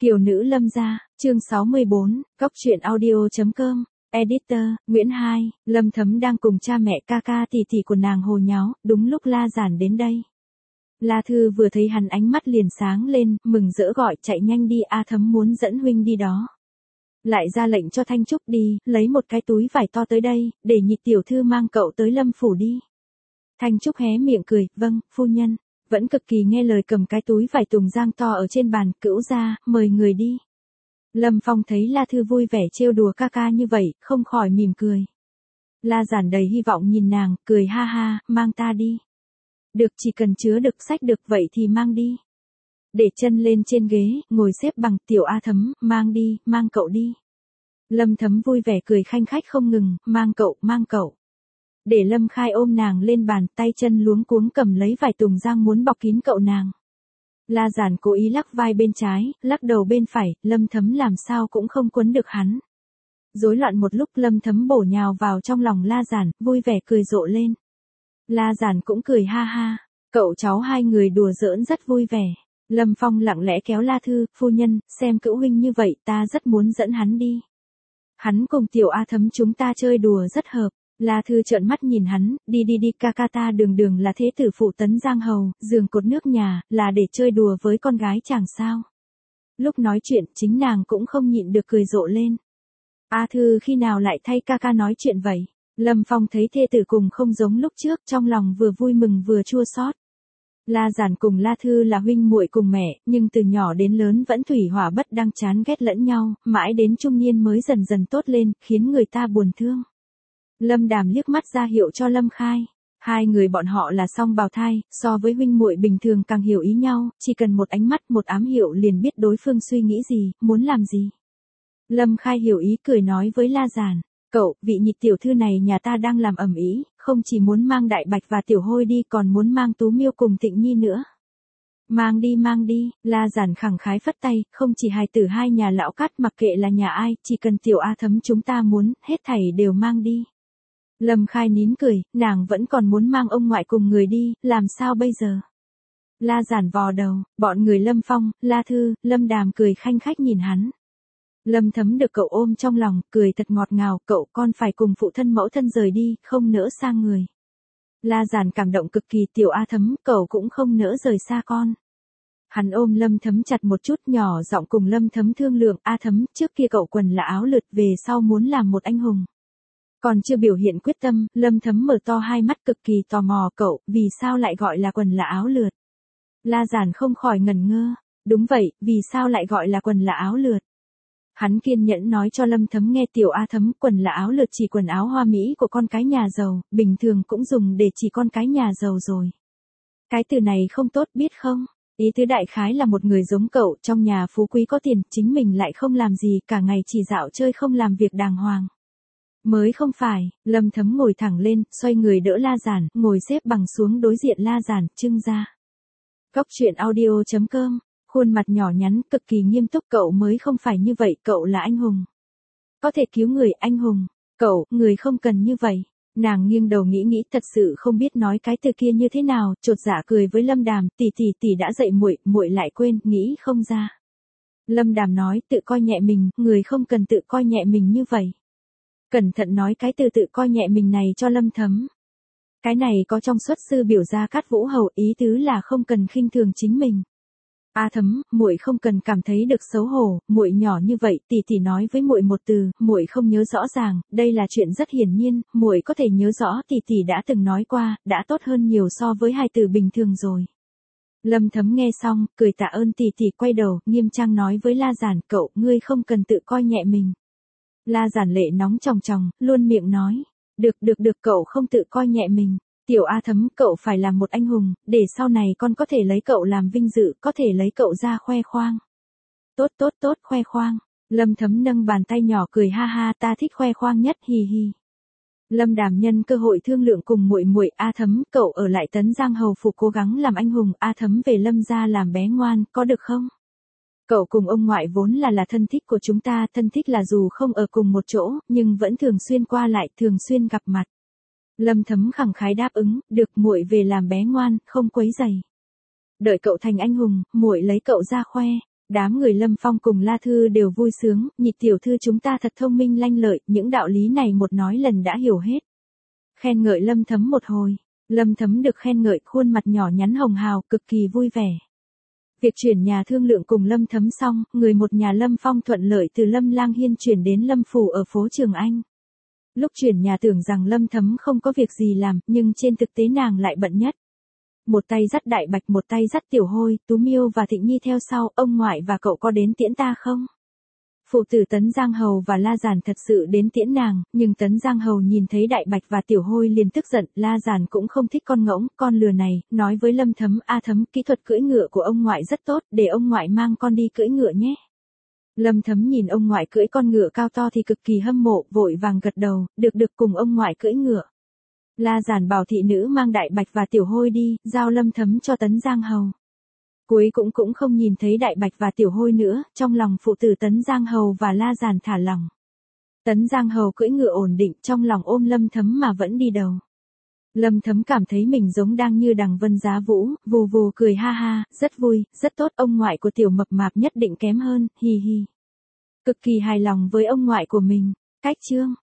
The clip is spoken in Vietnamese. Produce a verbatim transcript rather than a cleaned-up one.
Kiều nữ Lâm gia, chương sáu mươi bốn, Cóc truyện audio.com, Editor, Nguyễn Hai, Lâm Thấm đang cùng cha mẹ ca ca tỷ tỷ của nàng hồ nháo, đúng lúc La Giản đến đây. La Thư vừa thấy hắn ánh mắt liền sáng lên, mừng rỡ gọi chạy nhanh đi A Thấm muốn dẫn huynh đi đó. Lại ra lệnh cho Thanh Trúc đi, lấy một cái túi vải to tới đây, để nhị tiểu thư mang cậu tới Lâm phủ đi. Thanh Trúc hé miệng cười, vâng, phu nhân. Vẫn cực kỳ nghe lời cầm cái túi vải tùng giang to ở trên bàn, cữu ra, mời người đi. Lâm Phong thấy La Thư vui vẻ trêu đùa ca ca như vậy, không khỏi mỉm cười. La Giản đầy hy vọng nhìn nàng, cười ha ha, mang ta đi. Được, chỉ cần chứa được sách được vậy thì mang đi. Để chân lên trên ghế, ngồi xếp bằng, tiểu A Thấm, mang đi, mang cậu đi. Lâm Thấm vui vẻ cười khanh khách không ngừng, mang cậu, mang cậu. Để Lâm Khai ôm nàng lên bàn, tay chân luống cuống cầm lấy vải tùng giang muốn bọc kín cậu nàng. La Giản cố ý lắc vai bên trái, lắc đầu bên phải, Lâm Thấm làm sao cũng không quấn được hắn. Rối loạn một lúc Lâm Thấm bổ nhào vào trong lòng La Giản, vui vẻ cười rộ lên. La Giản cũng cười ha ha, cậu cháu hai người đùa giỡn rất vui vẻ. Lâm Phong lặng lẽ kéo La Thư, phu nhân, xem cữu huynh như vậy ta rất muốn dẫn hắn đi. Hắn cùng tiểu A Thấm chúng ta chơi đùa rất hợp. La Thư trợn mắt nhìn hắn, đi đi đi, ca ca ta đường đường là thế tử phụ tấn giang hầu, giường cột nước nhà, là để chơi đùa với con gái chàng sao. Lúc nói chuyện, chính nàng cũng không nhịn được cười rộ lên. A Thư khi nào lại thay ca ca nói chuyện vậy? Lâm Phong thấy thê tử cùng không giống lúc trước, trong lòng vừa vui mừng vừa chua xót. La Giản cùng La Thư là huynh muội cùng mẹ, nhưng từ nhỏ đến lớn vẫn thủy hỏa bất đăng chán ghét lẫn nhau, mãi đến trung niên mới dần dần tốt lên, khiến người ta buồn thương. Lâm Đàm liếc mắt ra hiệu cho Lâm Khai. Hai người bọn họ là song bào thai, so với huynh muội bình thường càng hiểu ý nhau, chỉ cần một ánh mắt một ám hiệu liền biết đối phương suy nghĩ gì, muốn làm gì. Lâm Khai hiểu ý cười nói với La Giản, cậu, vị nhị tiểu thư này nhà ta đang làm ầm ĩ, không chỉ muốn mang Đại Bạch và Tiểu Hôi đi còn muốn mang Tú Miêu cùng Tịnh Nhi nữa. Mang đi mang đi, La Giản khẳng khái phất tay, không chỉ hài tử hai nhà lão cát mặc kệ là nhà ai, chỉ cần tiểu A Thấm chúng ta muốn, hết thảy đều mang đi. Lâm Khai nín cười, nàng vẫn còn muốn mang ông ngoại cùng người đi, làm sao bây giờ? La Giản vò đầu, bọn người Lâm Phong, La Thư, Lâm Đàm cười khanh khách nhìn hắn. Lâm Thấm được cậu ôm trong lòng, cười thật ngọt ngào, cậu con phải cùng phụ thân mẫu thân rời đi, không nỡ xa người. La Giản cảm động cực kỳ, tiểu A Thấm, cậu cũng không nỡ rời xa con. Hắn ôm Lâm Thấm chặt một chút, nhỏ giọng cùng Lâm Thấm thương lượng, A Thấm, trước kia cậu quần là áo lượt, về sau muốn làm một anh hùng. Còn chưa biểu hiện quyết tâm, Lâm Thấm mở to hai mắt cực kỳ tò mò, cậu, vì sao lại gọi là quần là áo lượt? La Giản không khỏi ngẩn ngơ, đúng vậy, vì sao lại gọi là quần là áo lượt? Hắn kiên nhẫn nói cho Lâm Thấm nghe, tiểu A Thấm, quần là áo lượt chỉ quần áo hoa mỹ của con cái nhà giàu, bình thường cũng dùng để chỉ con cái nhà giàu rồi. Cái từ này không tốt biết không? Ý tứ đại khái là một người giống cậu, trong nhà phú quý có tiền, chính mình lại không làm gì, cả ngày chỉ dạo chơi không làm việc đàng hoàng. Mới không phải, Lâm Thấm ngồi thẳng lên, xoay người đỡ La Giản, ngồi xếp bằng xuống đối diện La Giản, trưng ra. Cóc truyện audio.com, khuôn mặt nhỏ nhắn, cực kỳ nghiêm túc, cậu mới không phải như vậy, cậu là anh hùng. Có thể cứu người, anh hùng. Cậu, người không cần như vậy. Nàng nghiêng đầu nghĩ nghĩ, thật sự không biết nói cái từ kia như thế nào, chột dạ cười với Lâm Đàm, tỷ tỷ tỷ đã dạy muội, muội lại quên, nghĩ không ra. Lâm Đàm nói, tự coi nhẹ mình, người không cần tự coi nhẹ mình như vậy. Cẩn thận nói cái từ tự coi nhẹ mình này cho Lâm Thấm. Cái này có trong xuất sư biểu gia Cát Vũ Hầu, ý tứ là không cần khinh thường chính mình. A Thấm, muội không cần cảm thấy được xấu hổ, muội nhỏ như vậy, tỷ tỷ nói với muội một từ, muội không nhớ rõ ràng, đây là chuyện rất hiển nhiên, muội có thể nhớ rõ tỷ tỷ đã từng nói qua, đã tốt hơn nhiều so với hai từ bình thường rồi. Lâm Thấm nghe xong, cười tạ ơn tỷ tỷ, quay đầu, nghiêm trang nói với La Giản, cậu, ngươi không cần tự coi nhẹ mình. La Giản lệ nóng chòng chòng, luôn miệng nói, được được được, cậu không tự coi nhẹ mình. Tiểu A Thấm, cậu phải làm một anh hùng, để sau này con có thể lấy cậu làm vinh dự, có thể lấy cậu ra khoe khoang. Tốt tốt tốt, khoe khoang. Lâm Thấm nâng bàn tay nhỏ cười ha ha, ta thích khoe khoang nhất, hì hì. Lâm Đàm nhân cơ hội thương lượng cùng muội muội, A Thấm, cậu ở lại Tấn Giang hầu phủ cố gắng làm anh hùng, A Thấm về Lâm gia làm bé ngoan, có được không? Cậu cùng ông ngoại vốn là là thân thích của chúng ta, thân thích là dù không ở cùng một chỗ, nhưng vẫn thường xuyên qua lại, thường xuyên gặp mặt. Lâm Thấm khẳng khái đáp ứng, được, muội về làm bé ngoan, không quấy rầy. Đợi cậu thành anh hùng, muội lấy cậu ra khoe. Đám người Lâm Phong cùng La Thư đều vui sướng, nhị tiểu thư chúng ta thật thông minh lanh lợi, những đạo lý này một nói lần đã hiểu hết. Khen ngợi Lâm Thấm một hồi, Lâm Thấm được khen ngợi, khuôn mặt nhỏ nhắn hồng hào, cực kỳ vui vẻ. Việc chuyển nhà thương lượng cùng Lâm Thấm xong, người một nhà Lâm Phong thuận lợi từ Lâm Lang Hiên chuyển đến Lâm Phủ ở phố Trường Anh. Lúc chuyển nhà tưởng rằng Lâm Thấm không có việc gì làm, nhưng trên thực tế nàng lại bận nhất. Một tay dắt Đại Bạch, một tay dắt Tiểu Hôi, Tú Miêu và Thịnh Nhi theo sau, ông ngoại và cậu có đến tiễn ta không? Phụ tử Tấn Giang Hầu và La Giản thật sự đến tiễn nàng, nhưng Tấn Giang Hầu nhìn thấy Đại Bạch và Tiểu Hôi liền tức giận, La Giản cũng không thích con ngỗng, con lừa này, nói với Lâm Thấm, a Thấm, kỹ thuật cưỡi ngựa của ông ngoại rất tốt, để ông ngoại mang con đi cưỡi ngựa nhé. Lâm Thấm nhìn ông ngoại cưỡi con ngựa cao to thì cực kỳ hâm mộ, vội vàng gật đầu, được được cùng ông ngoại cưỡi ngựa. La Giản bảo thị nữ mang Đại Bạch và Tiểu Hôi đi, giao Lâm Thấm cho Tấn Giang Hầu. Cuối cũng cũng không nhìn thấy Đại Bạch và Tiểu Hôi nữa, trong lòng phụ tử Tấn Giang Hầu và La Giản thả lòng. Tấn Giang Hầu cưỡi ngựa ổn định, trong lòng ôm Lâm Thấm mà vẫn đi đầu. Lâm Thấm cảm thấy mình giống đang như đằng vân giá vũ, vù vù cười ha ha, rất vui, rất tốt, ông ngoại của Tiểu Mập Mạp nhất định kém hơn, hi hi. Cực kỳ hài lòng với ông ngoại của mình. Cách chương